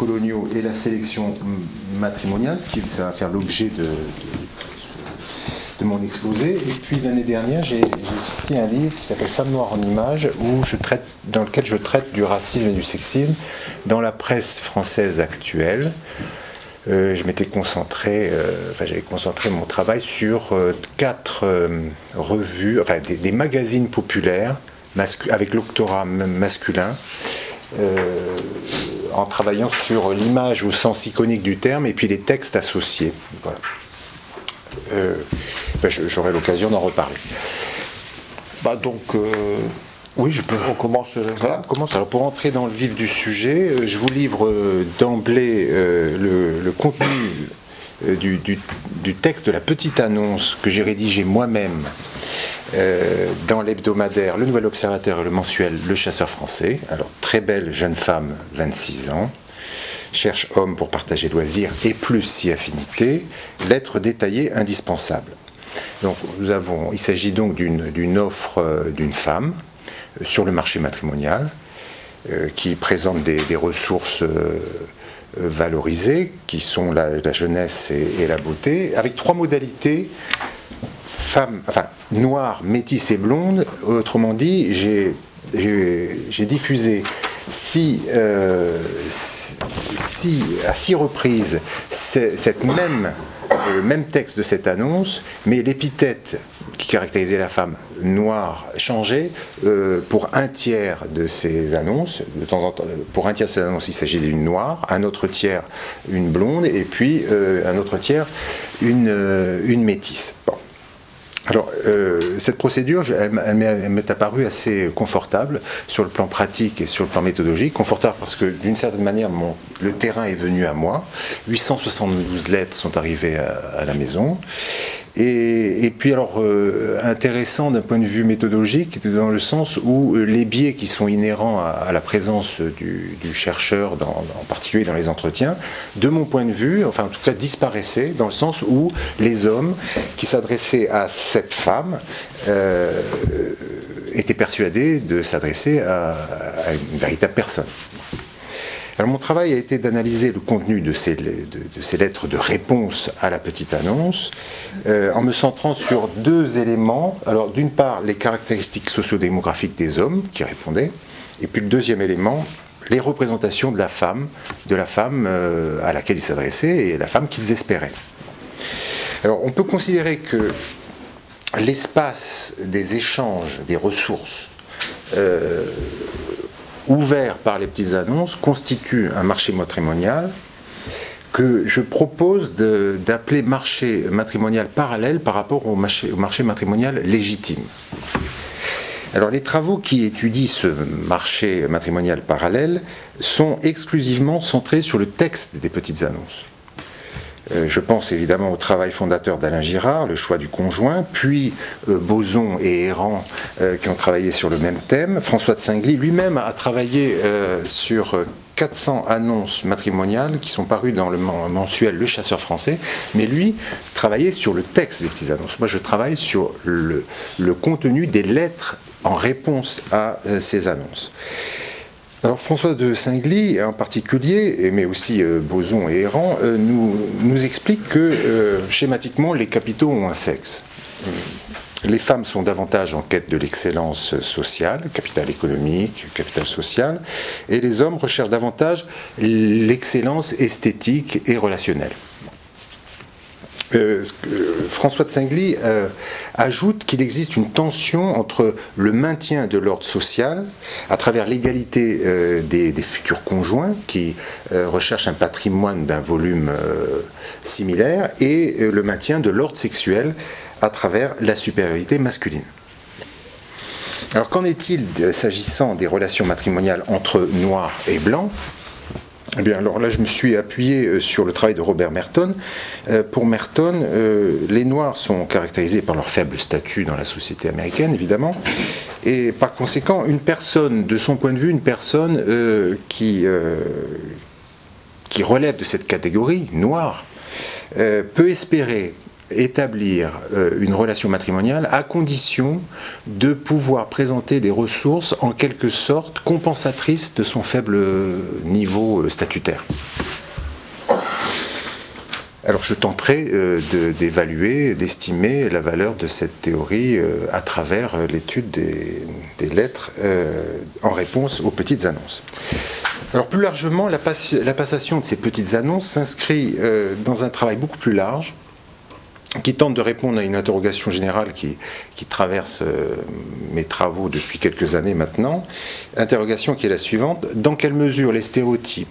coloniaux et la sélection matrimoniale, ça va faire l'objet de mon exposé. Et puis l'année dernière, j'ai sorti un livre qui s'appelle Femmes noires en images, dans lequel je traite du racisme et du sexisme dans la presse française actuelle. Je m'étais concentré, j'avais concentré mon travail sur 4 revues, des magazines populaires avec lectorat masculin, en travaillant sur l'image au sens iconique du terme et puis les textes associés. Voilà. J'aurai l'occasion d'en reparler. Oui, je peux. On commence. Voilà, on commence. Alors, pour entrer dans le vif du sujet, je vous livre d'emblée le contenu du texte de la petite annonce que j'ai rédigé moi-même dans l'hebdomadaire Le Nouvel Observateur et le mensuel Le Chasseur Français. Alors, très belle jeune femme, 26 ans, cherche homme pour partager loisirs et plus si affinité, lettre détaillée indispensable. Donc, il s'agit donc d'une offre d'une femme sur le marché matrimonial qui présente des ressources valorisées qui sont la jeunesse et la beauté, avec 3 modalités: femme, noire, métisse et blonde. Autrement dit, j'ai diffusé à 6 reprises le même texte de cette annonce, mais l'épithète qui caractérisait la femme noire changeait pour un tiers de ces annonces. De temps en temps, pour un tiers de ces annonces, il s'agit d'une noire, un autre tiers une blonde, et puis un autre tiers une métisse. Bon. Alors, cette procédure, elle m'est apparue assez confortable sur le plan pratique et sur le plan méthodologique. Confortable parce que, d'une certaine manière, le terrain est venu à moi. 872 lettres sont arrivées à la maison. Et puis alors, intéressant d'un point de vue méthodologique, dans le sens où les biais qui sont inhérents à la présence du chercheur, en particulier dans les entretiens, de mon point de vue, en tout cas disparaissaient, dans le sens où les hommes qui s'adressaient à cette femme étaient persuadés de s'adresser à une véritable personne. Alors, mon travail a été d'analyser le contenu de ces lettres de réponse à la petite annonce, en me centrant sur 2 éléments. Alors, d'une part, les caractéristiques sociodémographiques des hommes qui répondaient, et puis le deuxième élément, les représentations de la femme à laquelle ils s'adressaient et la femme qu'ils espéraient. Alors, on peut considérer que l'espace des échanges, des ressources, ouvert par les petites annonces, constitue un marché matrimonial que je propose d'appeler marché matrimonial parallèle par rapport au marché matrimonial légitime. Alors, les travaux qui étudient ce marché matrimonial parallèle sont exclusivement centrés sur le texte des petites annonces. Je pense évidemment au travail fondateur d'Alain Girard, Le choix du conjoint, puis Boson et Errand qui ont travaillé sur le même thème. François de Singly lui-même a travaillé sur 400 annonces matrimoniales qui sont parues dans le mensuel Le Chasseur Français, mais lui travaillait sur le texte des petites annonces. Moi, je travaille sur le contenu des lettres en réponse à ces annonces. Alors, François de Singly en particulier, mais aussi Boson et Errand, nous expliquent que schématiquement les capitaux ont un sexe. Les femmes sont davantage en quête de l'excellence sociale, capital économique, capital social, et les hommes recherchent davantage l'excellence esthétique et relationnelle. François de Singly ajoute qu'il existe une tension entre le maintien de l'ordre social à travers l'égalité des futurs conjoints qui recherchent un patrimoine d'un volume similaire et le maintien de l'ordre sexuel à travers la supériorité masculine. Alors, qu'en est-il s'agissant des relations matrimoniales entre noirs et blancs ? Eh bien, alors là, je me suis appuyé sur le travail de Robert Merton. Pour Merton, les Noirs sont caractérisés par leur faible statut dans la société américaine, évidemment, et par conséquent, une personne, de son point de vue, une personne qui relève de cette catégorie, noire, peut espérer établir une relation matrimoniale à condition de pouvoir présenter des ressources en quelque sorte compensatrices de son faible niveau statutaire. Alors je tenterai d'évaluer, d'estimer la valeur de cette théorie à travers l'étude des lettres en réponse aux petites annonces. Alors plus largement, la passation de ces petites annonces s'inscrit dans un travail beaucoup plus large qui tente de répondre à une interrogation générale qui traverse mes travaux depuis quelques années maintenant. Interrogation qui est la suivante: dans quelle mesure les stéréotypes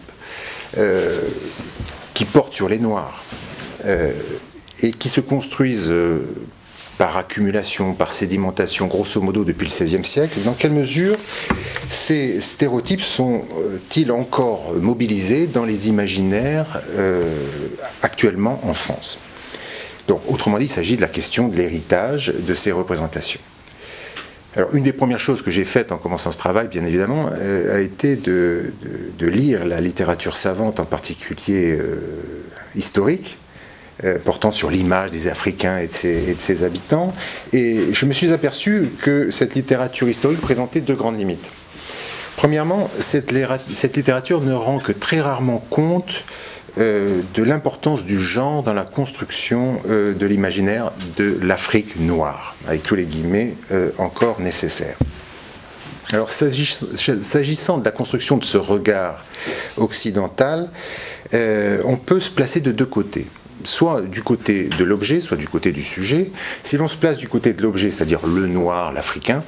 qui portent sur les Noirs et qui se construisent par accumulation, par sédimentation, grosso modo depuis le XVIe siècle, dans quelle mesure ces stéréotypes sont-ils encore mobilisés dans les imaginaires actuellement en France? Donc, autrement dit, il s'agit de la question de l'héritage de ces représentations. Alors, une des premières choses que j'ai faites en commençant ce travail, bien évidemment, a été de lire la littérature savante, en particulier historique, portant sur l'image des Africains et de ses habitants. Et je me suis aperçu que cette littérature historique présentait deux grandes limites. Premièrement, cette littérature ne rend que très rarement compte de l'importance du genre dans la construction de l'imaginaire de l'Afrique noire, avec tous les guillemets encore nécessaires. Alors, s'agissant de la construction de ce regard occidental, on peut se placer de deux côtés. Soit du côté de l'objet, soit du côté du sujet. Si l'on se place du côté de l'objet, c'est-à-dire le noir, l'africain,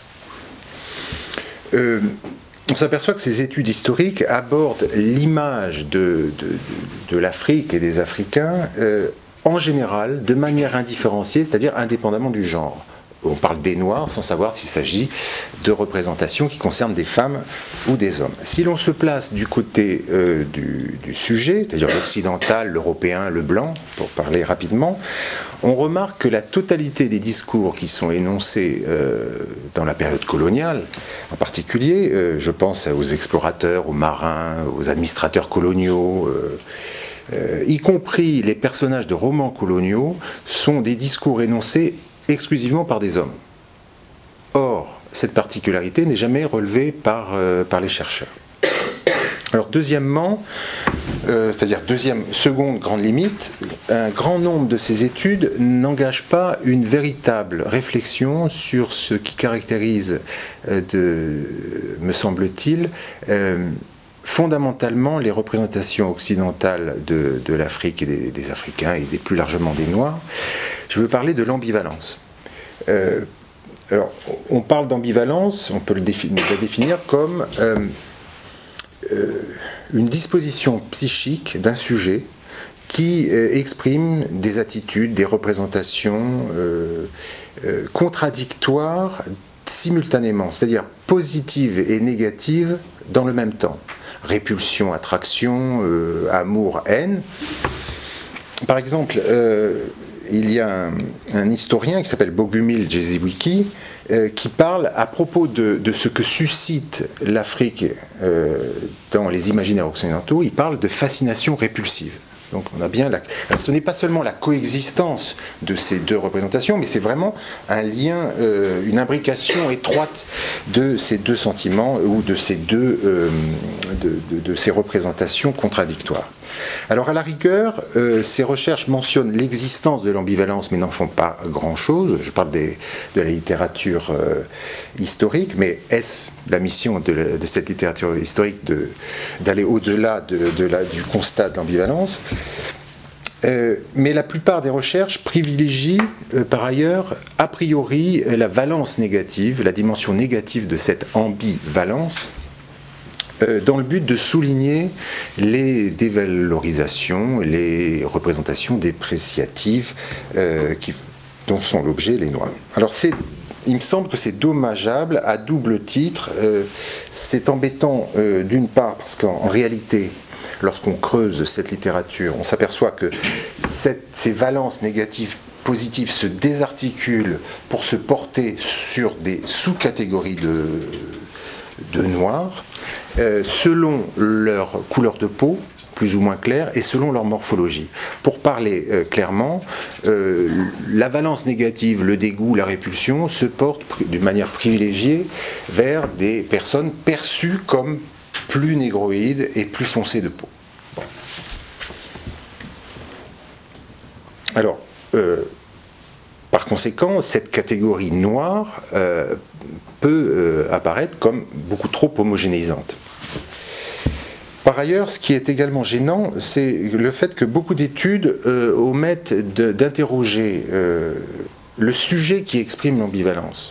on s'aperçoit que ces études historiques abordent l'image de l'Afrique et des Africains en général de manière indifférenciée, c'est-à-dire indépendamment du genre. On parle des Noirs sans savoir s'il s'agit de représentations qui concernent des femmes ou des hommes. Si l'on se place du côté du sujet, c'est-à-dire l'occidental, l'européen, le blanc, pour parler rapidement, on remarque que la totalité des discours qui sont énoncés dans la période coloniale, en particulier, je pense aux explorateurs, aux marins, aux administrateurs coloniaux, y compris les personnages de romans coloniaux, sont des discours énoncés exclusivement par des hommes. Or, cette particularité n'est jamais relevée par les chercheurs. Alors, deuxièmement, seconde grande limite, un grand nombre de ces études n'engagent pas une véritable réflexion sur ce qui caractérise, me semble-t-il, fondamentalement les représentations occidentales de l'Afrique et des Africains et plus largement des Noirs. Je veux parler de l'ambivalence. Alors, on parle d'ambivalence, on peut la définir comme une disposition psychique d'un sujet qui exprime des attitudes, des représentations contradictoires simultanément, c'est-à-dire positives et négatives dans le même temps. Répulsion, attraction, amour, haine. Par exemple, il y a un historien qui s'appelle Bogumil Jeziwiki qui parle à propos de ce que suscite l'Afrique dans les imaginaires occidentaux. Il parle de fascination répulsive. Donc on a bien alors ce n'est pas seulement la coexistence de ces deux représentations, mais c'est vraiment un lien, une imbrication étroite de ces deux sentiments ou de ces de ces représentations contradictoires. Alors à la rigueur, ces recherches mentionnent l'existence de l'ambivalence, mais n'en font pas grand-chose. Je parle de la littérature historique, mais est-ce la mission de cette littérature historique d'aller au-delà du constat de l'ambivalence? Mais la plupart des recherches privilégient par ailleurs a priori la valence négative, la dimension négative de cette ambivalence, dans le but de souligner les dévalorisations, les représentations dépréciatives dont sont l'objet les Noirs. Alors il me semble que c'est dommageable à double titre. C'est embêtant d'une part parce qu'en réalité, lorsqu'on creuse cette littérature, on s'aperçoit que ces valences négatives positives se désarticulent pour se porter sur des sous-catégories de noirs, selon leur couleur de peau, plus ou moins claires et selon leur morphologie. Pour parler clairement, la valence négative, le dégoût, la répulsion se portent d'une manière privilégiée vers des personnes perçues comme plus négroïdes et plus foncées de peau. Bon. Alors, par conséquent, cette catégorie noire peut apparaître comme beaucoup trop homogénéisante. Par ailleurs, ce qui est également gênant, c'est le fait que beaucoup d'études omettent d'interroger le sujet qui exprime l'ambivalence.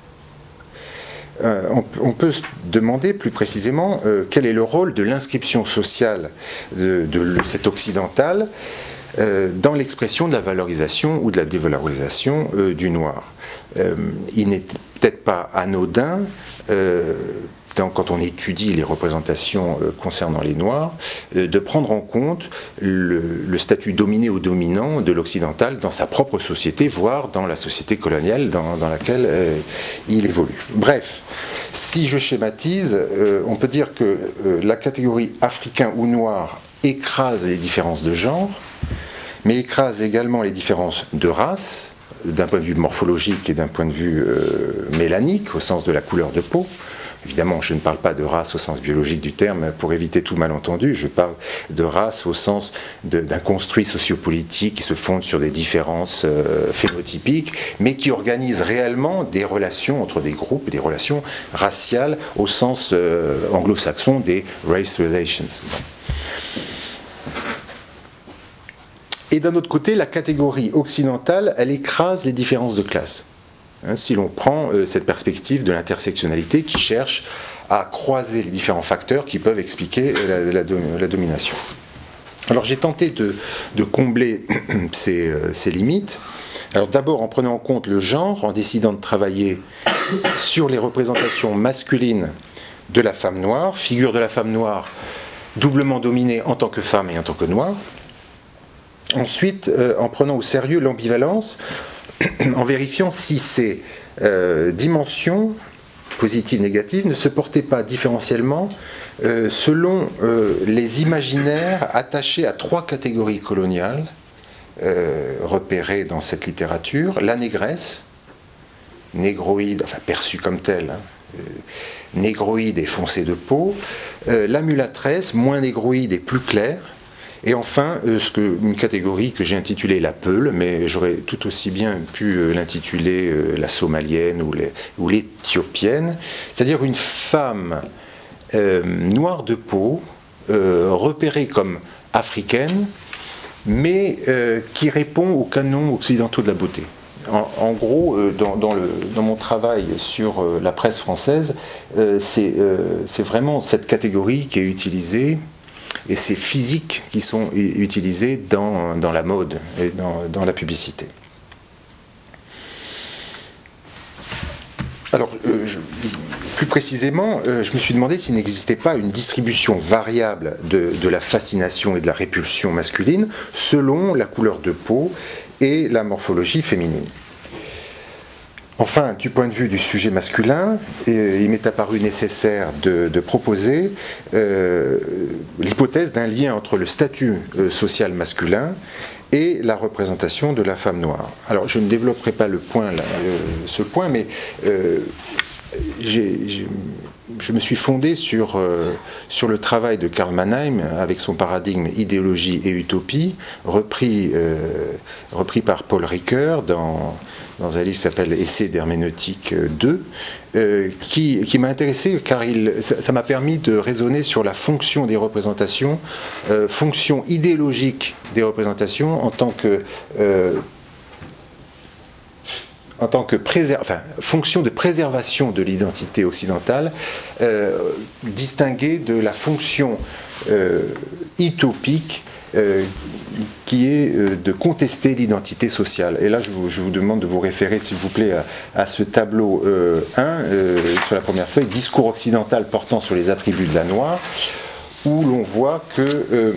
On peut se demander plus précisément quel est le rôle de l'inscription sociale de cet occidental dans l'expression de la valorisation ou de la dévalorisation du noir. Il n'est peut-être pas anodin, quand on étudie les représentations concernant les Noirs, de prendre en compte le statut dominé ou dominant de l'occidental dans sa propre société, voire dans la société coloniale dans laquelle il évolue. Bref, si je schématise, on peut dire que la catégorie africain ou noir écrase les différences de genre, mais écrase également les différences de race, d'un point de vue morphologique et d'un point de vue mélanique, au sens de la couleur de peau. Évidemment, je ne parle pas de race au sens biologique du terme pour éviter tout malentendu, je parle de race au sens d'un construit sociopolitique qui se fonde sur des différences phénotypiques, mais qui organise réellement des relations entre des groupes, des relations raciales au sens anglo-saxon des race relations. Et d'un autre côté, la catégorie occidentale, elle écrase les différences de classe. Si l'on prend cette perspective de l'intersectionnalité qui cherche à croiser les différents facteurs qui peuvent expliquer la domination. Alors j'ai tenté de combler ces limites. Alors d'abord en prenant en compte le genre, en décidant de travailler sur les représentations masculines de la femme noire, figure de la femme noire doublement dominée en tant que femme et en tant que noire. Ensuite, en prenant au sérieux l'ambivalence, en vérifiant si ces dimensions positives, négatives, ne se portaient pas différentiellement selon les imaginaires attachés à trois catégories coloniales repérées dans cette littérature: la négresse, négroïde, enfin perçue comme telle, négroïde et foncée de peau, la mulâtresse, moins négroïde et plus claire, et enfin, une catégorie que j'ai intitulée la Peule, mais j'aurais tout aussi bien pu l'intituler la somalienne ou l'éthiopienne, c'est-à-dire une femme noire de peau, repérée comme africaine, mais qui répond aux canons occidentaux de la beauté. En gros, dans mon travail sur la presse française, c'est vraiment cette catégorie qui est utilisée, et ces physiques qui sont utilisés dans la mode et dans la publicité. Alors, plus précisément, je me suis demandé s'il n'existait pas une distribution variable de la fascination et de la répulsion masculine selon la couleur de peau et la morphologie féminine. Enfin, du point de vue du sujet masculin, il m'est apparu nécessaire de proposer l'hypothèse d'un lien entre le statut social masculin et la représentation de la femme noire. Alors, je ne développerai pas ce point, mais je me suis fondé sur le travail de Karl Mannheim avec son paradigme idéologie et utopie, repris par Paul Ricoeur dans un livre qui s'appelle Essai d'herméneutique 2, qui m'a intéressé car ça m'a permis de raisonner sur la fonction des représentations, fonction idéologique des représentations en tant que fonction de préservation de l'identité occidentale, distinguée de la fonction utopique qui est de contester l'identité sociale. Et là, je vous demande de vous référer, s'il vous plaît, à ce tableau 1, sur la première feuille, discours occidental portant sur les attributs de la noire, où l'on voit que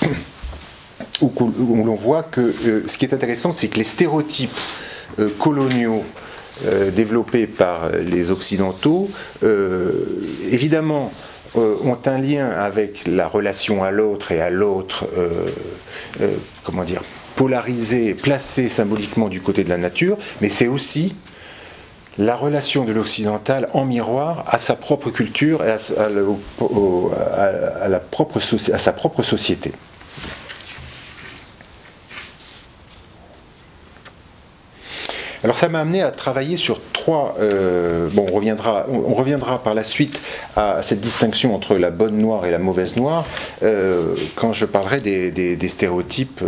ce qui est intéressant, c'est que les stéréotypes coloniaux développés par les Occidentaux, évidemment, ont un lien avec la relation à l'autre et à l'autre, comment dire, polarisé, placé symboliquement du côté de la nature, mais c'est aussi la relation de l'occidental en miroir à sa propre culture et à sa propre société. Alors ça m'a amené à travailler sur trois... on reviendra par la suite à cette distinction entre la bonne noire et la mauvaise noire quand je parlerai des stéréotypes,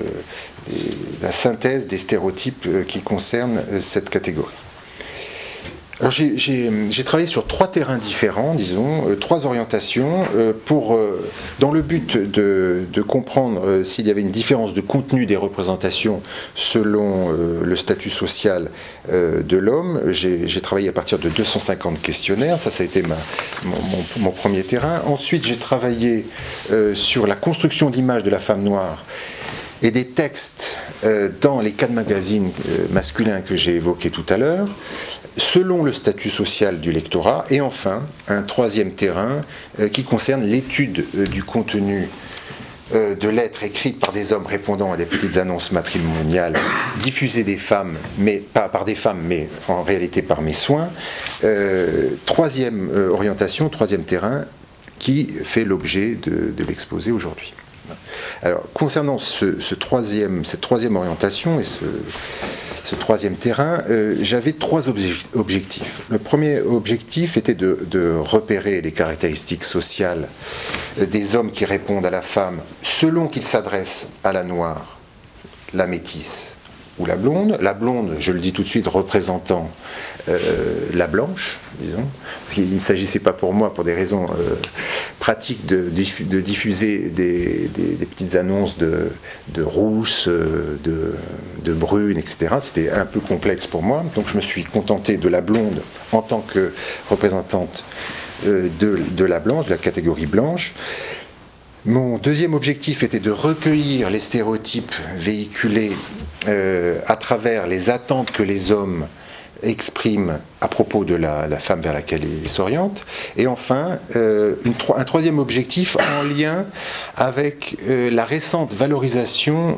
la synthèse des stéréotypes qui concernent cette catégorie. Alors j'ai travaillé sur trois terrains différents, disons, trois orientations, dans le but de comprendre s'il y avait une différence de contenu des représentations selon le statut social de l'homme. J'ai travaillé à partir de 250 questionnaires, ça a été mon premier terrain. Ensuite, j'ai travaillé sur la construction d'image de la femme noire et des textes dans les 4 magazines masculins que j'ai évoqués tout à l'heure, selon le statut social du lectorat, et enfin un troisième terrain qui concerne l'étude du contenu de lettres écrites par des hommes répondant à des petites annonces matrimoniales diffusées par des femmes, mais en réalité par mes soins. Troisième orientation, troisième terrain qui fait l'objet de l'exposé aujourd'hui. Alors, concernant cette troisième orientation et ce troisième terrain, j'avais trois objectifs. Le premier objectif était de repérer les caractéristiques sociales des hommes qui répondent à la femme selon qu'ils s'adressent à la noire, la métisse ou la blonde. La blonde, je le dis tout de suite, représentant la blanche, disons. Il ne s'agissait pas pour moi, pour des raisons pratiques, de diffuser des petites annonces de rousses, de brunes, etc. C'était un peu complexe pour moi, donc je me suis contenté de la blonde en tant que représentante de la blanche, de la catégorie blanche. Mon deuxième objectif était de recueillir les stéréotypes véhiculés à travers les attentes que les hommes expriment à propos de la femme vers laquelle ils s'orientent. Et enfin, un troisième objectif en lien avec la récente valorisation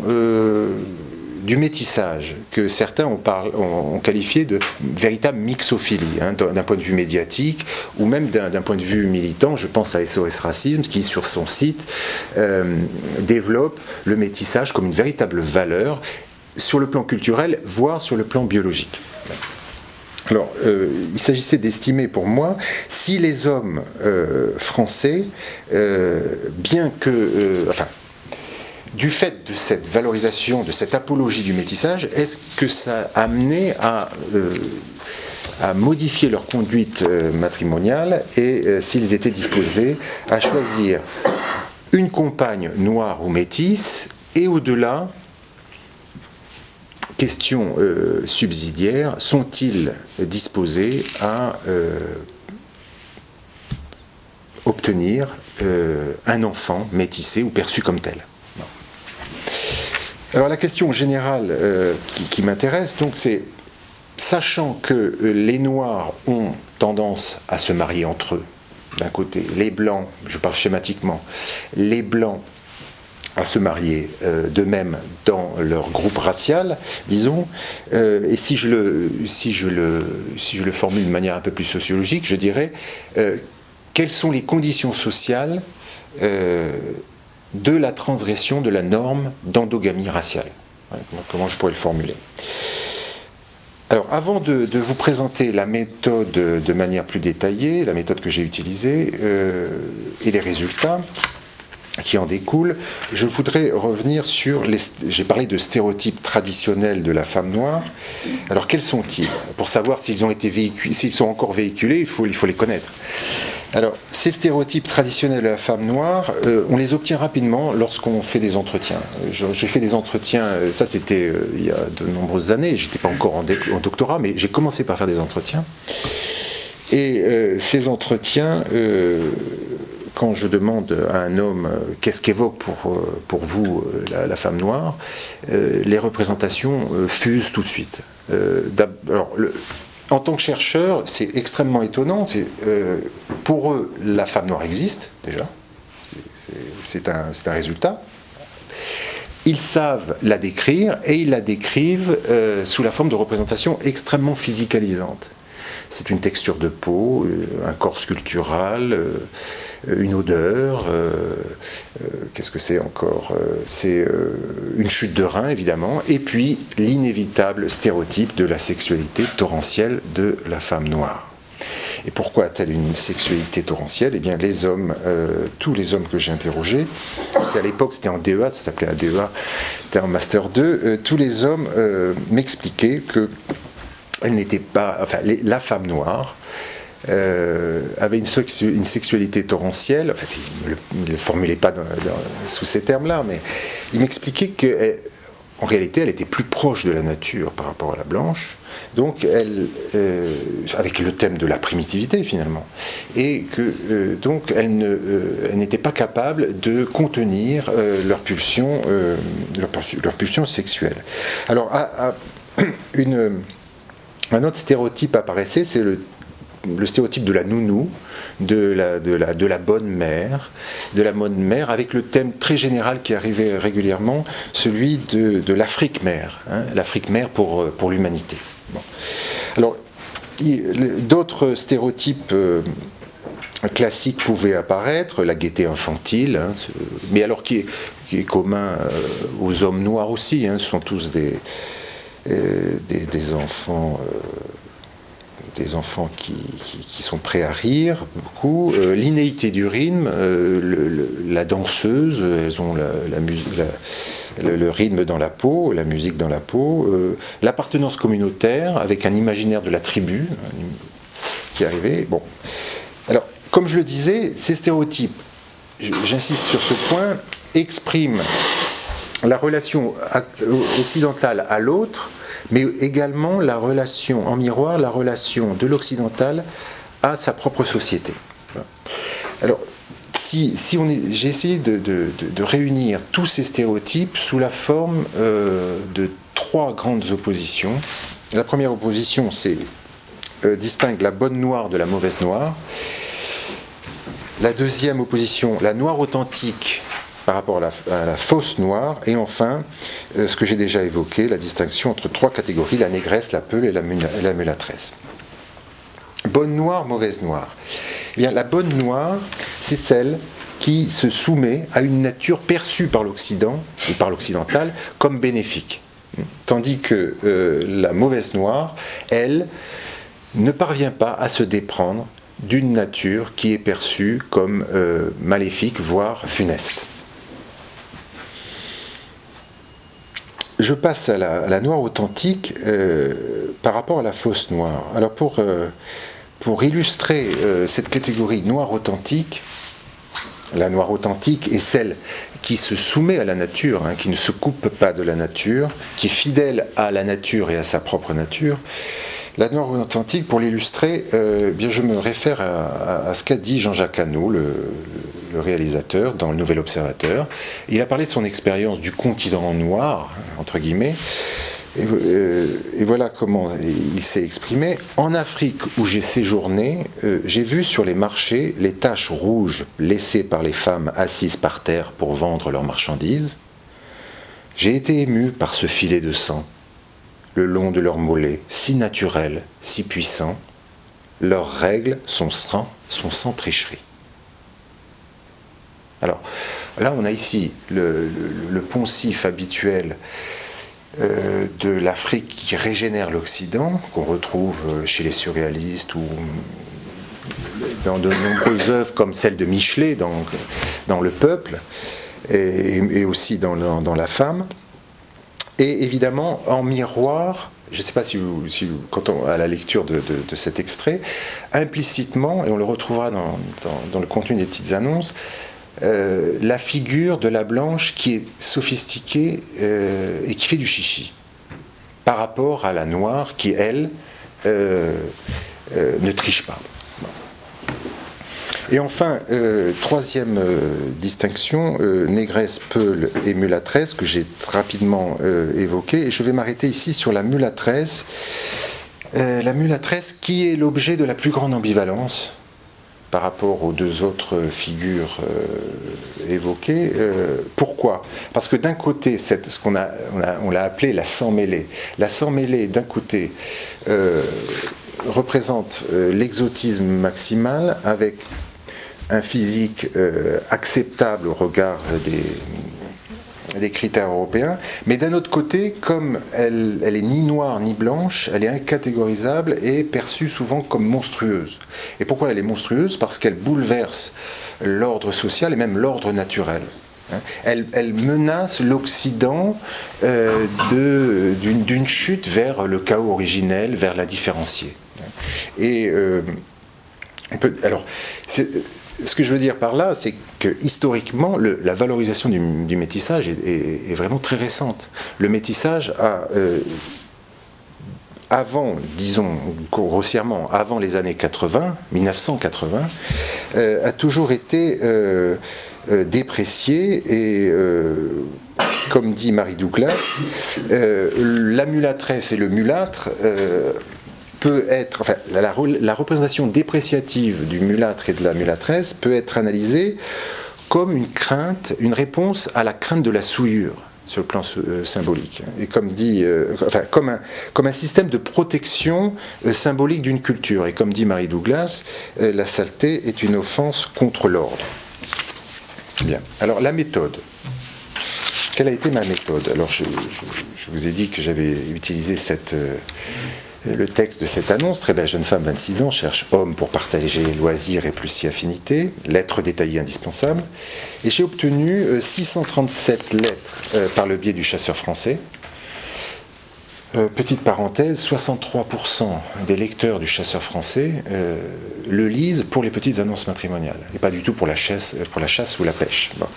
du métissage, que certains ont qualifié de véritable mixophilie, d'un point de vue médiatique, ou même d'un point de vue militant. Je pense à SOS Racisme, qui sur son site développe le métissage comme une véritable valeur sur le plan culturel, voire sur le plan biologique. Alors, il s'agissait d'estimer pour moi si les hommes français, du fait de cette valorisation, de cette apologie du métissage, est-ce que ça a amené à modifier leur conduite matrimoniale et s'ils étaient disposés à choisir une compagne noire ou métisse, et au-delà, question subsidiaire, sont-ils disposés à obtenir un enfant métissé ou perçu comme tel? Alors la question générale qui m'intéresse, donc, c'est, sachant que les Noirs ont tendance à se marier entre eux, d'un côté, les Blancs, je parle schématiquement, les Blancs à se marier d'eux-mêmes dans leur groupe racial, disons, et si je le formule de manière un peu plus sociologique, je dirais quelles sont les conditions sociales de la transgression de la norme d'endogamie raciale. Comment je pourrais le formuler? Alors, avant de vous présenter la méthode de manière plus détaillée, la méthode que j'ai utilisée et les résultats qui en découlent, je voudrais revenir sur j'ai parlé de stéréotypes traditionnels de la femme noire. Alors, quels sont-ils? Pour savoir s'ils ont été véhiculés, s'ils sont encore véhiculés, il faut les connaître. Alors, ces stéréotypes traditionnels de la femme noire, on les obtient rapidement lorsqu'on fait des entretiens. J'ai fait des entretiens, ça c'était il y a de nombreuses années, j'étais pas encore en doctorat, mais j'ai commencé par faire des entretiens. Et ces entretiens, quand je demande à un homme qu'est-ce qu'évoque pour vous la femme noire, les représentations fusent tout de suite. Alors, en tant que chercheur, c'est extrêmement étonnant. Pour eux, la femme noire existe, déjà. C'est un résultat. Ils savent la décrire, et ils la décrivent sous la forme de représentations extrêmement physicalisantes. C'est une texture de peau, un corps sculptural, une odeur, qu'est-ce que c'est encore c'est une chute de rein, évidemment, et puis l'inévitable stéréotype de la sexualité torrentielle de la femme noire. Et pourquoi a-t-elle une sexualité torrentielle? Eh bien, les hommes, tous les hommes que j'ai interrogés, à l'époque c'était en DEA, ça s'appelait un DEA, c'était en Master 2, tous les hommes m'expliquaient que elle n'était pas, enfin, la femme noire avait une sexualité torrentielle. Enfin, il ne le formulait pas sous ces termes-là, mais il m'expliquait qu'en réalité, elle était plus proche de la nature par rapport à la blanche. Donc, avec le thème de la primitivité finalement, et que donc elle n'était pas capable de contenir leur pulsion sexuelle. Alors, un autre stéréotype apparaissait, c'est le stéréotype de la nounou, de la bonne mère, avec le thème très général qui arrivait régulièrement, celui de l'Afrique mère, hein, l'Afrique mère pour l'humanité. Bon. Alors, d'autres stéréotypes classiques pouvaient apparaître, la gaieté infantile, hein, mais alors qui est commun aux hommes noirs aussi, hein, ce sont tous des enfants qui sont prêts à rire beaucoup, l'inéité du rythme, la danseuse, elles ont le rythme dans la peau, la musique dans la peau, l'appartenance communautaire avec un imaginaire de la tribu qui arrivait. Bon, alors comme je le disais, ces stéréotypes, j'insiste sur ce point, expriment la relation occidentale à l'autre, mais également la relation en miroir, la relation de l'occidental à sa propre société. Alors, j'ai essayé de réunir tous ces stéréotypes sous la forme de trois grandes oppositions. La première opposition, distingue la bonne noire de la mauvaise noire. La deuxième opposition, la noire authentique par rapport à la fausse noire, et enfin, ce que j'ai déjà évoqué, la distinction entre trois catégories, la négresse, la peule et la mulâtresse. Bonne noire, mauvaise noire. Eh bien, la bonne noire, c'est celle qui se soumet à une nature perçue par l'Occident, et par l'occidental, comme bénéfique. Tandis que la mauvaise noire, elle, ne parvient pas à se déprendre d'une nature qui est perçue comme maléfique, voire funeste. Je passe à la noire authentique par rapport à la fausse noire. Alors pour illustrer cette catégorie noire authentique, la noire authentique est celle qui se soumet à la nature, hein, qui ne se coupe pas de la nature, qui est fidèle à la nature et à sa propre nature. La noire authentique, pour l'illustrer, bien je me réfère à ce qu'a dit Jean-Jacques Hano, le réalisateur, dans Le Nouvel Observateur. Il a parlé de son expérience du continent noir, entre guillemets, et voilà comment il s'est exprimé. En Afrique où j'ai séjourné, j'ai vu sur les marchés les taches rouges laissées par les femmes assises par terre pour vendre leurs marchandises. J'ai été ému par ce filet de sang, le long de leurs mollets, si naturel, si puissant. Leurs règles sont sans tricherie. Alors, là, on a ici le poncif habituel de l'Afrique qui régénère l'Occident, qu'on retrouve chez les surréalistes ou dans de nombreuses œuvres comme celle de Michelet, dans Le Peuple, et aussi dans La Femme. Et évidemment, en miroir, je ne sais pas si vous à la lecture de cet extrait, implicitement, et on le retrouvera dans le contenu des petites annonces, la figure de la blanche qui est sophistiquée et qui fait du chichi, par rapport à la noire qui, elle, ne triche pas. Et enfin, troisième distinction, négresse, peule et mulâtresse, que j'ai rapidement évoquée, et je vais m'arrêter ici sur la mulâtresse, La mulâtresse qui est l'objet de la plus grande ambivalence par rapport aux deux autres figures évoquées. Pourquoi ? Parce que d'un côté, ce on l'a appelé la sang mêlée. La sang mêlée, d'un côté, représente l'exotisme maximal avec un physique acceptable au regard des critères européens, mais d'un autre côté, comme elle est ni noire ni blanche, elle est incatégorisable et perçue souvent comme monstrueuse. Et pourquoi elle est monstrueuse ? Parce qu'elle bouleverse l'ordre social et même l'ordre naturel. Elle menace l'Occident d'une chute vers le chaos originel, vers l'indifférencié. Et alors, ce que je veux dire par là, c'est que historiquement, la valorisation du métissage est vraiment très récente. Le métissage a, avant, disons grossièrement, avant les années 80, 1980, a toujours été déprécié et, comme dit Mary Douglas, la mulâtresse et le mulâtre peut être, enfin, la représentation dépréciative du mulâtre et de la mulâtresse peut être analysée comme une crainte, une réponse à la crainte de la souillure sur le plan symbolique, et comme dit, enfin, comme un système de protection symbolique d'une culture. Et comme dit Mary Douglas, la saleté est une offense contre l'ordre. Bien. Alors la méthode. Quelle a été ma méthode ? Alors je vous ai dit que j'avais utilisé le texte de cette annonce. Très belle jeune femme, 26 ans, cherche homme pour partager loisirs et plus si affinités, lettres détaillées indispensables. Et j'ai obtenu 637 lettres par le biais du chasseur français. Petite parenthèse, 63% des lecteurs du chasseur français le lisent pour les petites annonces matrimoniales, et pas du tout pour la chasse ou la pêche. Bon.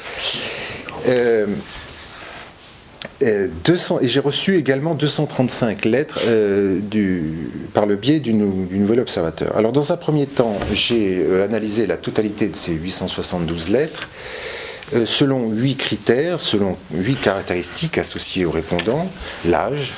Et j'ai reçu également 235 lettres par le biais du Nouvel Observateur. Alors dans un premier temps, j'ai analysé la totalité de ces 872 lettres selon 8 critères, selon 8 caractéristiques associées aux répondants: l'âge,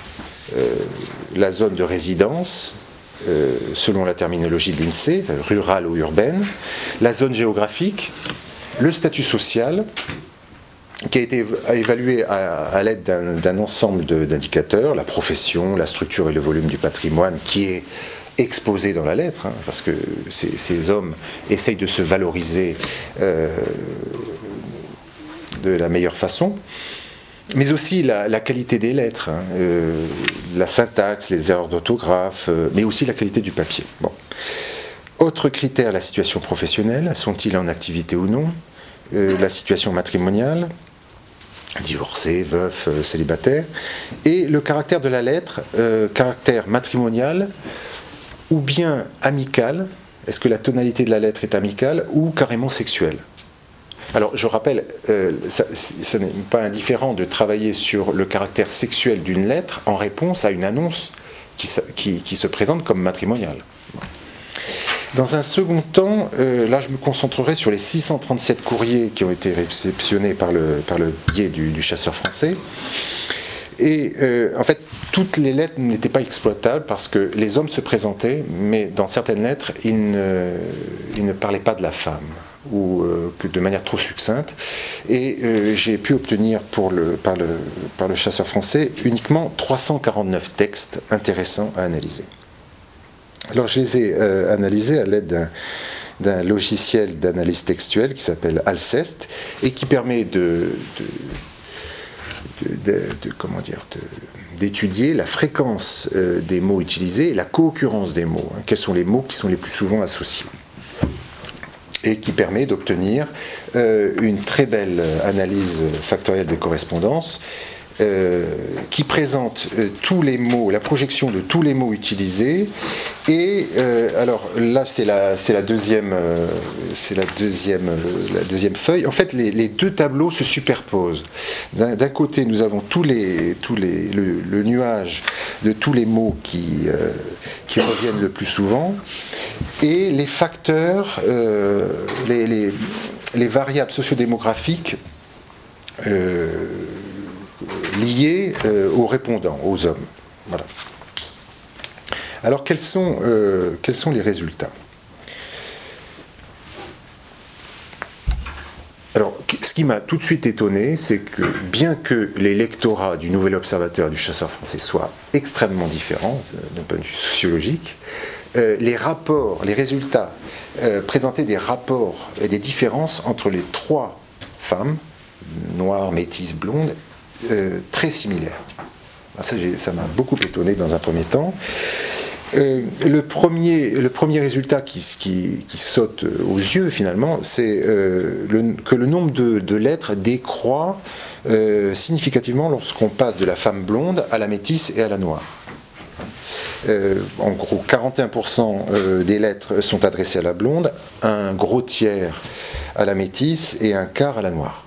la zone de résidence, selon la terminologie de l'INSEE, rurale ou urbaine, la zone géographique, le statut social, qui a été évalué à l'aide d'un ensemble d'indicateurs, la profession, la structure et le volume du patrimoine qui est exposé dans la lettre, parce que ces hommes essayent de se valoriser de la meilleure façon, mais aussi la qualité des lettres, la syntaxe, les erreurs d'orthographe, mais aussi la qualité du papier. Bon. Autre critère, la situation professionnelle, sont-ils en activité ou non, la situation matrimoniale, divorcé, veuf, célibataire, et le caractère de la lettre, caractère matrimonial ou bien amical, est-ce que la tonalité de la lettre est amicale ou carrément sexuelle. Alors je rappelle, ça n'est pas indifférent de travailler sur le caractère sexuel d'une lettre en réponse à une annonce qui se présente comme matrimoniale. Dans un second temps, là je me concentrerai sur les 637 courriers qui ont été réceptionnés par le biais du chasseur français. Et en fait, toutes les lettres n'étaient pas exploitables parce que les hommes se présentaient, mais dans certaines lettres, ils ne parlaient pas de la femme, ou que de manière trop succincte. Et j'ai pu obtenir par le chasseur français uniquement 349 textes intéressants à analyser. Alors je les ai analysés à l'aide d'un logiciel d'analyse textuelle qui s'appelle Alceste et qui permet d'étudier la fréquence des mots utilisés et la co-occurrence des mots. Quels sont les mots qui sont les plus souvent associés. Et qui permet d'obtenir une très belle analyse factorielle des correspondances qui présente tous les mots, la projection de tous les mots utilisés. Et alors là, c'est la deuxième feuille. En fait, les deux tableaux se superposent. D'un côté, nous avons le nuage de tous les mots qui reviennent le plus souvent, et les facteurs, les variables sociodémographiques liées aux répondants, aux hommes. Voilà. Alors quels sont les résultats? Alors, ce qui m'a tout de suite étonné, c'est que bien que les lectorats du Nouvel Observateur et du Chasseur français soient extrêmement différents d'un point de vue sociologique, les résultats présentaient des rapports et des différences entre les trois femmes, noires, métisses, blondes, très similaires. Ça m'a beaucoup étonné dans un premier temps. Le premier résultat qui saute aux yeux finalement, c'est que le nombre de lettres décroît significativement lorsqu'on passe de la femme blonde à la métisse et à la noire. En gros, 41% des lettres sont adressées à la blonde, un gros tiers à la métisse et un quart à la noire.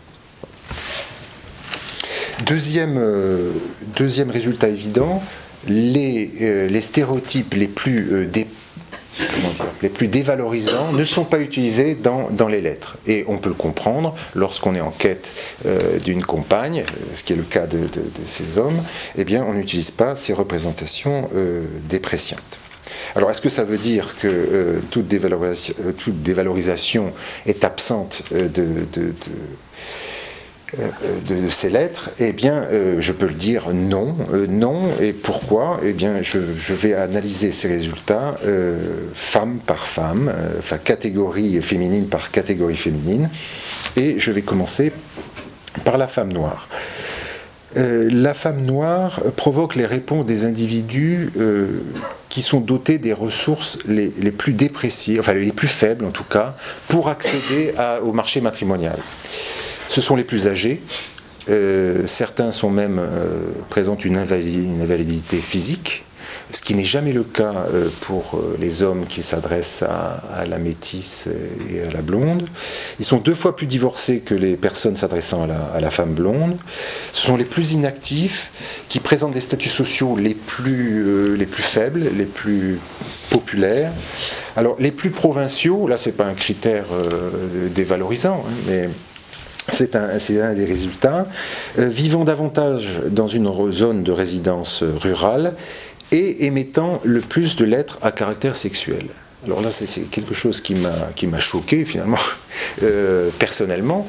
Deuxième résultat évident, les stéréotypes les plus dévalorisants ne sont pas utilisés dans les lettres. Et on peut le comprendre lorsqu'on est en quête d'une compagne, ce qui est le cas de ces hommes, eh bien on n'utilise pas ces représentations dépréciantes. Alors est-ce que ça veut dire que toute dévalorisation est absente de ces lettres? Eh bien, je peux le dire non. Non. Et pourquoi? Eh bien, je vais analyser ces résultats femme par femme, enfin catégorie féminine par catégorie féminine. Et je vais commencer par la femme noire. La femme noire provoque les réponses des individus qui sont dotés des ressources les plus dépréciées, enfin les plus faibles en tout cas, pour accéder au marché matrimonial. Ce sont les plus âgés, certains sont même présentent une invalidité physique, ce qui n'est jamais le cas pour les hommes qui s'adressent à la métisse et à la blonde. Ils sont 2 fois plus divorcés que les personnes s'adressant à la femme blonde. Ce sont les plus inactifs, qui présentent des statuts sociaux les plus faibles, les plus populaires. Alors les plus provinciaux, là c'est pas un critère dévalorisant, hein, mais c'est un des résultats, vivant davantage dans une zone de résidence rurale et émettant le plus de lettres à caractère sexuel. Alors là, c'est quelque chose qui m'a choqué finalement, personnellement.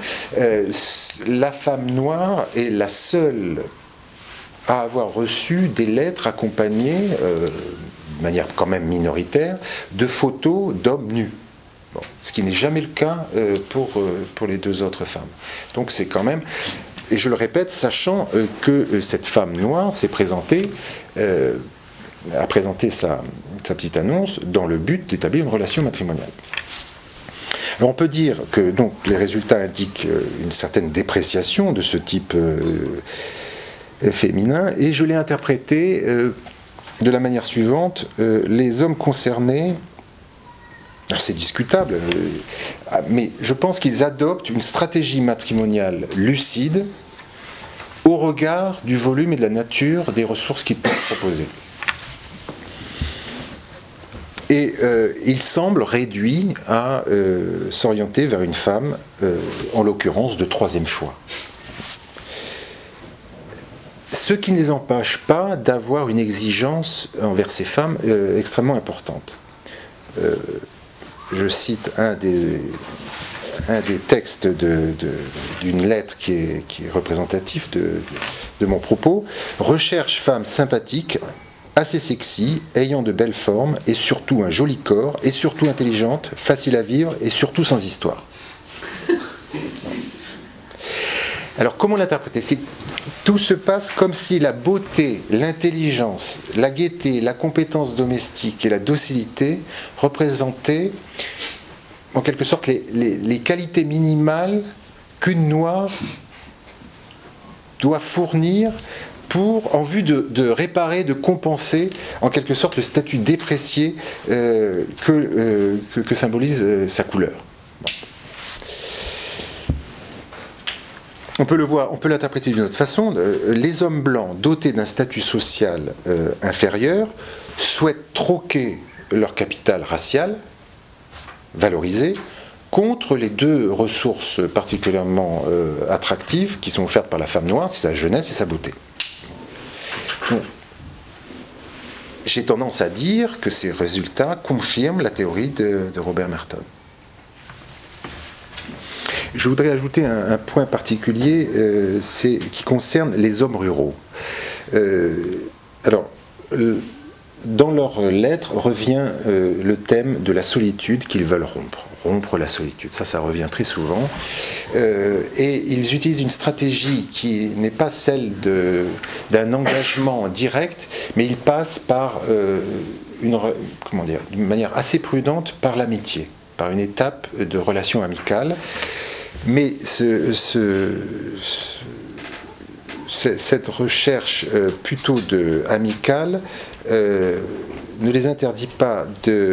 La femme noire est la seule à avoir reçu des lettres accompagnées, de manière quand même minoritaire, de photos d'hommes nus. Bon, ce qui n'est jamais le cas pour les 2 autres femmes. Donc c'est quand même, et je le répète, sachant que cette femme noire s'est présentée, a présenté sa petite annonce dans le but d'établir une relation matrimoniale. Alors on peut dire que donc, les résultats indiquent une certaine dépréciation de ce type féminin, et je l'ai interprété de la manière suivante. Les hommes concernés, c'est discutable, mais je pense qu'ils adoptent une stratégie matrimoniale lucide au regard du volume et de la nature des ressources qu'ils peuvent proposer. Et ils semblent réduits à s'orienter vers une femme, en l'occurrence de 3e choix. Ce qui ne les empêche pas d'avoir une exigence envers ces femmes extrêmement importante. Je cite un des textes d'une lettre qui est représentatif de mon propos. Recherche femme sympathique, assez sexy, ayant de belles formes et surtout un joli corps, et surtout intelligente, facile à vivre et surtout sans histoire. Alors comment l'interpréter? Tout se passe comme si la beauté, l'intelligence, la gaieté, la compétence domestique et la docilité représentaient en quelque sorte les qualités minimales qu'une noire doit fournir en vue de réparer, de compenser en quelque sorte le statut déprécié que symbolise sa couleur. On peut l'interpréter d'une autre façon. Les hommes blancs dotés d'un statut social inférieur souhaitent troquer leur capital racial, valorisé, contre les 2 ressources particulièrement attractives qui sont offertes par la femme noire, c'est sa jeunesse et sa beauté. Bon. j'ai tendance à dire que ces résultats confirment la théorie de Robert Merton. Je voudrais ajouter un point particulier qui concerne les hommes ruraux. Dans leur lettre revient le thème de la solitude qu'ils veulent rompre la solitude. Ça revient très souvent. Et ils utilisent une stratégie qui n'est pas celle d'un engagement direct, mais ils passent par d'une manière assez prudente par l'amitié, par une étape de relation amicale. Mais cette recherche plutôt amicale ne leur interdit pas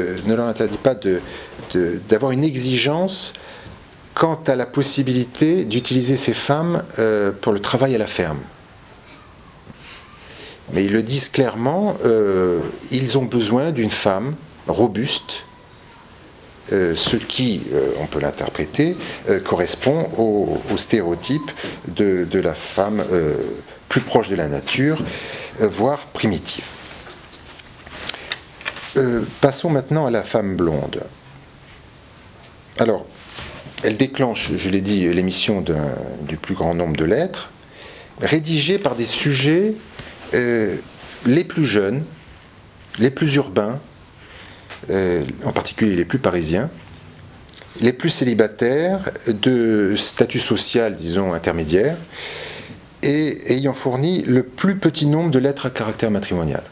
d'avoir une exigence quant à la possibilité d'utiliser ces femmes pour le travail à la ferme. Mais ils le disent clairement, ils ont besoin d'une femme robuste, ce qui, on peut l'interpréter, correspond au stéréotype de la femme plus proche de la nature, voire primitive. Passons maintenant à la femme blonde. Alors, elle déclenche, je l'ai dit, l'émission du plus grand nombre de lettres, rédigées par des sujets les plus jeunes, les plus urbains, en particulier les plus parisiens, les plus célibataires, de statut social, disons, intermédiaire, et ayant fourni le plus petit nombre de lettres à caractère matrimonial.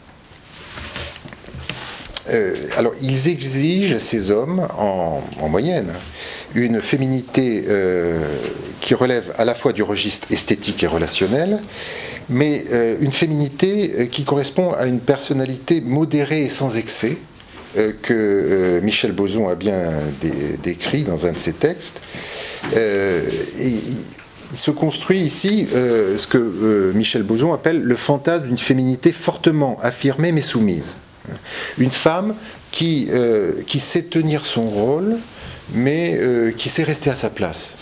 Alors, ils exigent, ces hommes, en moyenne, une féminité qui relève à la fois du registre esthétique et relationnel, mais une féminité qui correspond à une personnalité modérée et sans excès, que Michel Bozon a bien décrit dans un de ses textes. Il se construit ici ce que Michel Bozon appelle le fantasme d'une féminité fortement affirmée mais soumise. Une femme qui sait tenir son rôle, mais qui sait rester à sa place.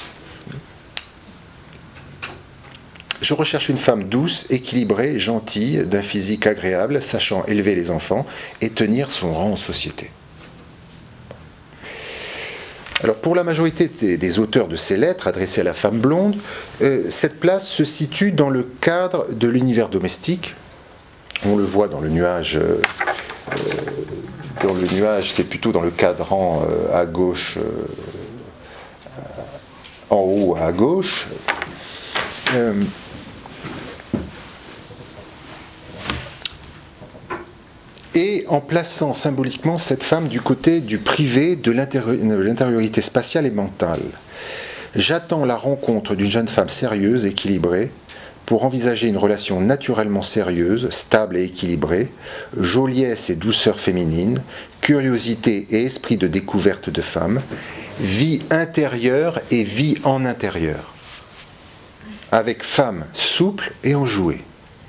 Je recherche une femme douce, équilibrée, gentille, d'un physique agréable, sachant élever les enfants et tenir son rang en société. Alors, pour la majorité des auteurs de ces lettres adressées à la femme blonde, cette place se situe dans le cadre de l'univers domestique. On le voit dans le nuage. C'est plutôt dans le cadran à gauche, en haut à gauche. Et en plaçant symboliquement cette femme du côté du privé, de l'intériorité spatiale et mentale. J'attends la rencontre d'une jeune femme sérieuse, équilibrée, pour envisager une relation naturellement sérieuse, stable et équilibrée, joliesse et douceur féminine, curiosité et esprit de découverte de femme, vie intérieure et vie en intérieur, avec femme souple et enjouée.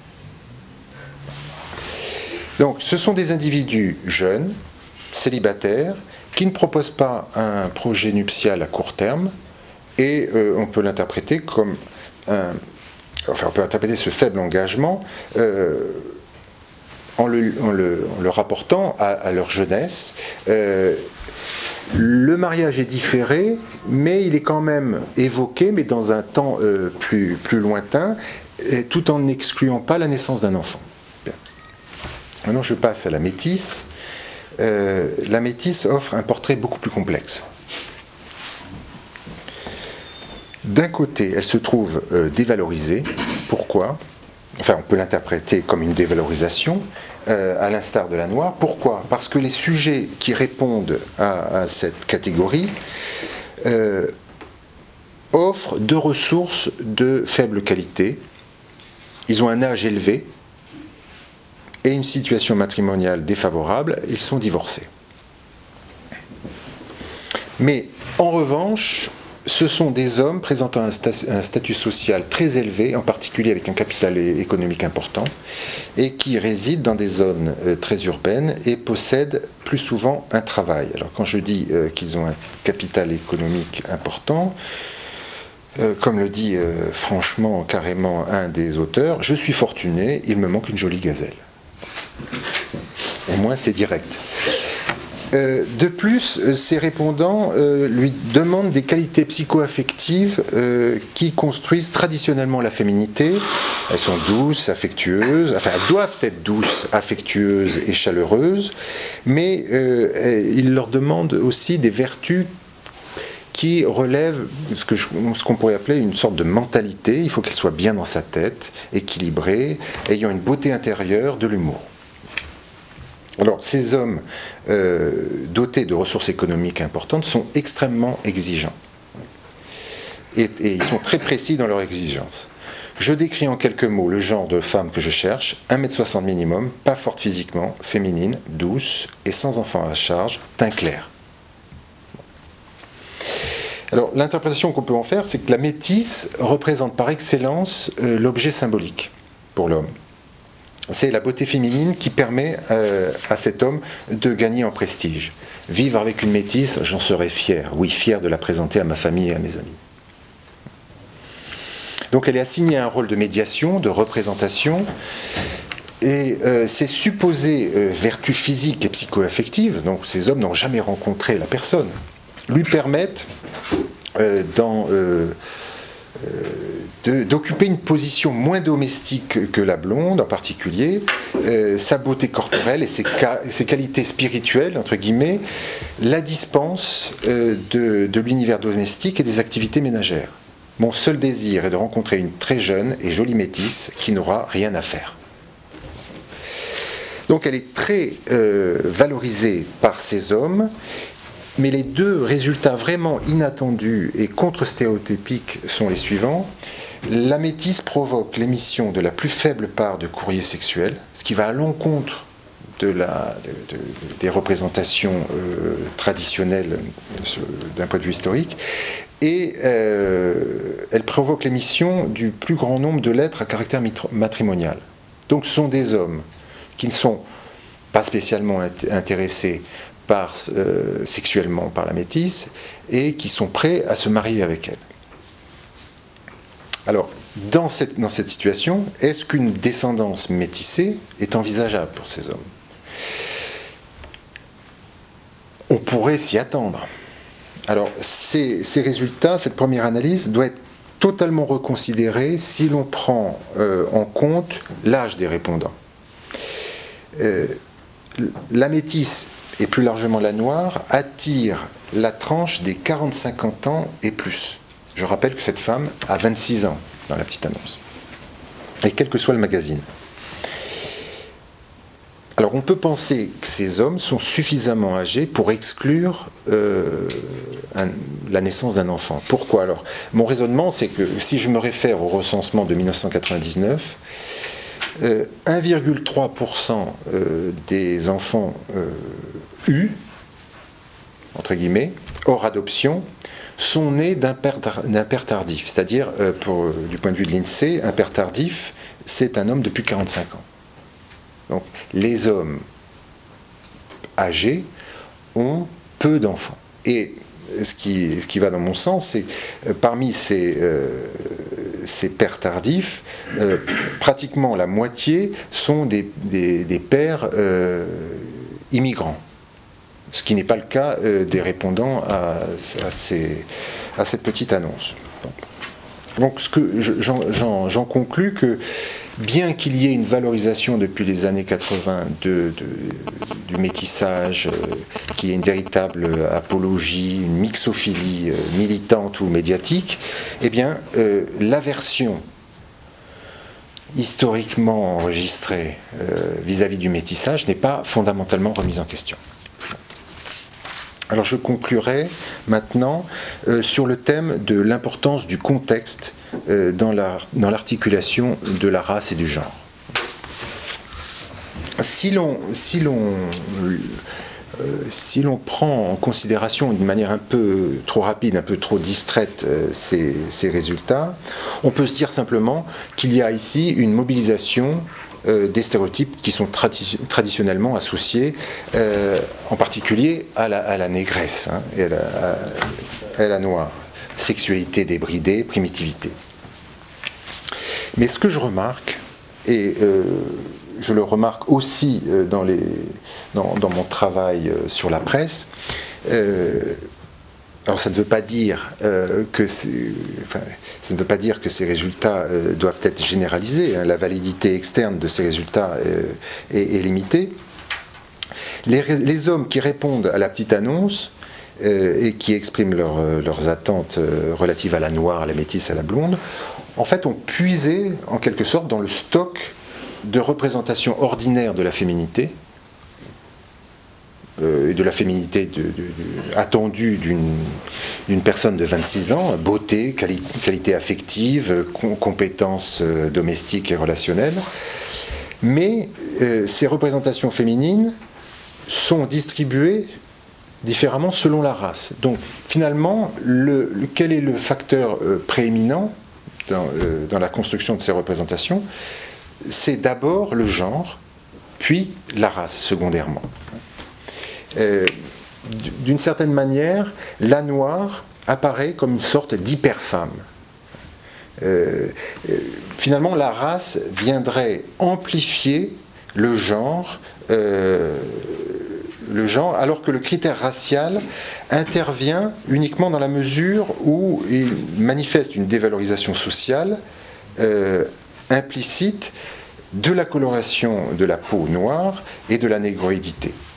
Donc, ce sont des individus jeunes, célibataires, qui ne proposent pas un projet nuptial à court terme, et on peut l'interpréter comme on peut interpréter ce faible engagement en le rapportant à leur jeunesse. Le mariage est différé, mais il est quand même évoqué, mais dans un temps plus lointain, tout en n'excluant pas la naissance d'un enfant. Bien. Maintenant, je passe à la métisse. La métisse offre un portrait beaucoup plus complexe. D'un côté, elle se trouve dévalorisée. Pourquoi ? Enfin, on peut l'interpréter comme une dévalorisation, à l'instar de la noire. Pourquoi ? Parce que les sujets qui répondent à cette catégorie offrent deux ressources de faible qualité. Ils ont un âge élevé et une situation matrimoniale défavorable. Ils sont divorcés. Mais en revanche, ce sont des hommes présentant un statut social très élevé, en particulier avec un capital économique important, et qui résident dans des zones très urbaines et possèdent plus souvent un travail. Alors quand je dis qu'ils ont un capital économique important, comme le dit franchement, carrément un des auteurs, je suis fortuné, il me manque une jolie gazelle. On moins c'est direct. De plus, ces répondants lui demandent des qualités psycho-affectives qui construisent traditionnellement la féminité. Elles sont douces, affectueuses, enfin elles doivent être douces, affectueuses et chaleureuses, mais il leur demande aussi des vertus qui relèvent ce qu'on pourrait appeler une sorte de mentalité. Il faut qu'elle soit bien dans sa tête, équilibrée, ayant une beauté intérieure, de l'humour. Alors, ces hommes dotés de ressources économiques importantes sont extrêmement exigeants. Et ils sont très précis dans leurs exigences. Je décris en quelques mots le genre de femme que je cherche, 1m60 minimum, pas forte physiquement, féminine, douce et sans enfant à charge, teint clair. Alors, l'interprétation qu'on peut en faire, c'est que la métisse représente par excellence l'objet symbolique pour l'homme. C'est la beauté féminine qui permet à cet homme de gagner en prestige. Vivre avec une métisse, j'en serais fier. Oui, fier de la présenter à ma famille et à mes amis. Donc elle est assignée à un rôle de médiation, de représentation, et ces supposées vertus physiques et psycho-affectives, donc ces hommes n'ont jamais rencontré la personne, lui permettent d'occuper une position moins domestique que la blonde en particulier. Sa beauté corporelle et ses qualités spirituelles, entre guillemets, la dispensent de l'univers domestique et des activités ménagères. Mon seul désir est de rencontrer une très jeune et jolie métisse qui n'aura rien à faire. Donc elle est très valorisée par ces hommes. Mais les deux résultats vraiment inattendus et contre-stéréotypiques sont les suivants. La métisse provoque l'émission de la plus faible part de courrier sexuel, ce qui va à l'encontre des représentations traditionnelles d'un point de vue historique, et elle provoque l'émission du plus grand nombre de lettres à caractère matrimonial. Donc ce sont des hommes qui ne sont pas spécialement intéressés sexuellement par la métisse et qui sont prêts à se marier avec elle. Alors, dans cette situation, est-ce qu'une descendance métissée est envisageable pour ces hommes ? On pourrait s'y attendre. Alors, ces résultats, cette première analyse, doit être totalement reconsidérée si l'on prend en compte l'âge des répondants. La métisse, et plus largement la noire, attire la tranche des 40-50 ans et plus. Je rappelle que cette femme a 26 ans dans la petite annonce. Et quel que soit le magazine. Alors on peut penser que ces hommes sont suffisamment âgés pour exclure la naissance d'un enfant. Pourquoi alors ? Mon raisonnement, c'est que si je me réfère au recensement de 1999, 1,3% des enfants entre guillemets, hors adoption, sont nés d'un père tardif. C'est-à-dire, du point de vue de l'INSEE, un père tardif, c'est un homme de plus de 45 ans. Donc, les hommes âgés ont peu d'enfants. Et ce qui va dans mon sens, c'est parmi ces pères tardifs, pratiquement la moitié sont des pères immigrants. Ce qui n'est pas le cas des répondants à cette petite annonce. Donc j'en conclus que bien qu'il y ait une valorisation depuis les années 80 du métissage, qu'il y ait une véritable apologie, une mixophilie militante ou médiatique, eh bien l'aversion historiquement enregistrée vis-à-vis du métissage n'est pas fondamentalement remise en question. Alors je conclurai maintenant sur le thème de l'importance du contexte dans l'articulation de la race et du genre. Si l'on prend en considération d'une manière un peu trop rapide, un peu trop distraite ces résultats, on peut se dire simplement qu'il y a ici une mobilisation des stéréotypes qui sont traditionnellement associés en particulier à la négresse et à la noire. Sexualité débridée, primitivité. Mais ce que je remarque, et je le remarque aussi dans mon travail sur la presse. Alors ça ne veut pas dire que ça ne veut pas dire que ces résultats doivent être généralisés. Hein. La validité externe de ces résultats est limitée. Les hommes qui répondent à la petite annonce et qui expriment leurs attentes relatives à la noire, à la métisse, à la blonde, en fait, ont puisé en quelque sorte dans le stock de représentation ordinaire de la féminité, et de la féminité attendue d'une personne de 26 ans, beauté, qualité affective, compétences domestiques et relationnelles. Mais ces représentations féminines sont distribuées différemment selon la race. Donc finalement, quel est le facteur prééminent dans la construction de ces représentations? C'est d'abord le genre, puis la race secondairement. D'une certaine manière, la noire apparaît comme une sorte d'hyperfemme. Finalement, la race viendrait amplifier le genre, alors que le critère racial intervient uniquement dans la mesure où il manifeste une dévalorisation sociale implicite de la coloration de la peau noire et de la négroïdité.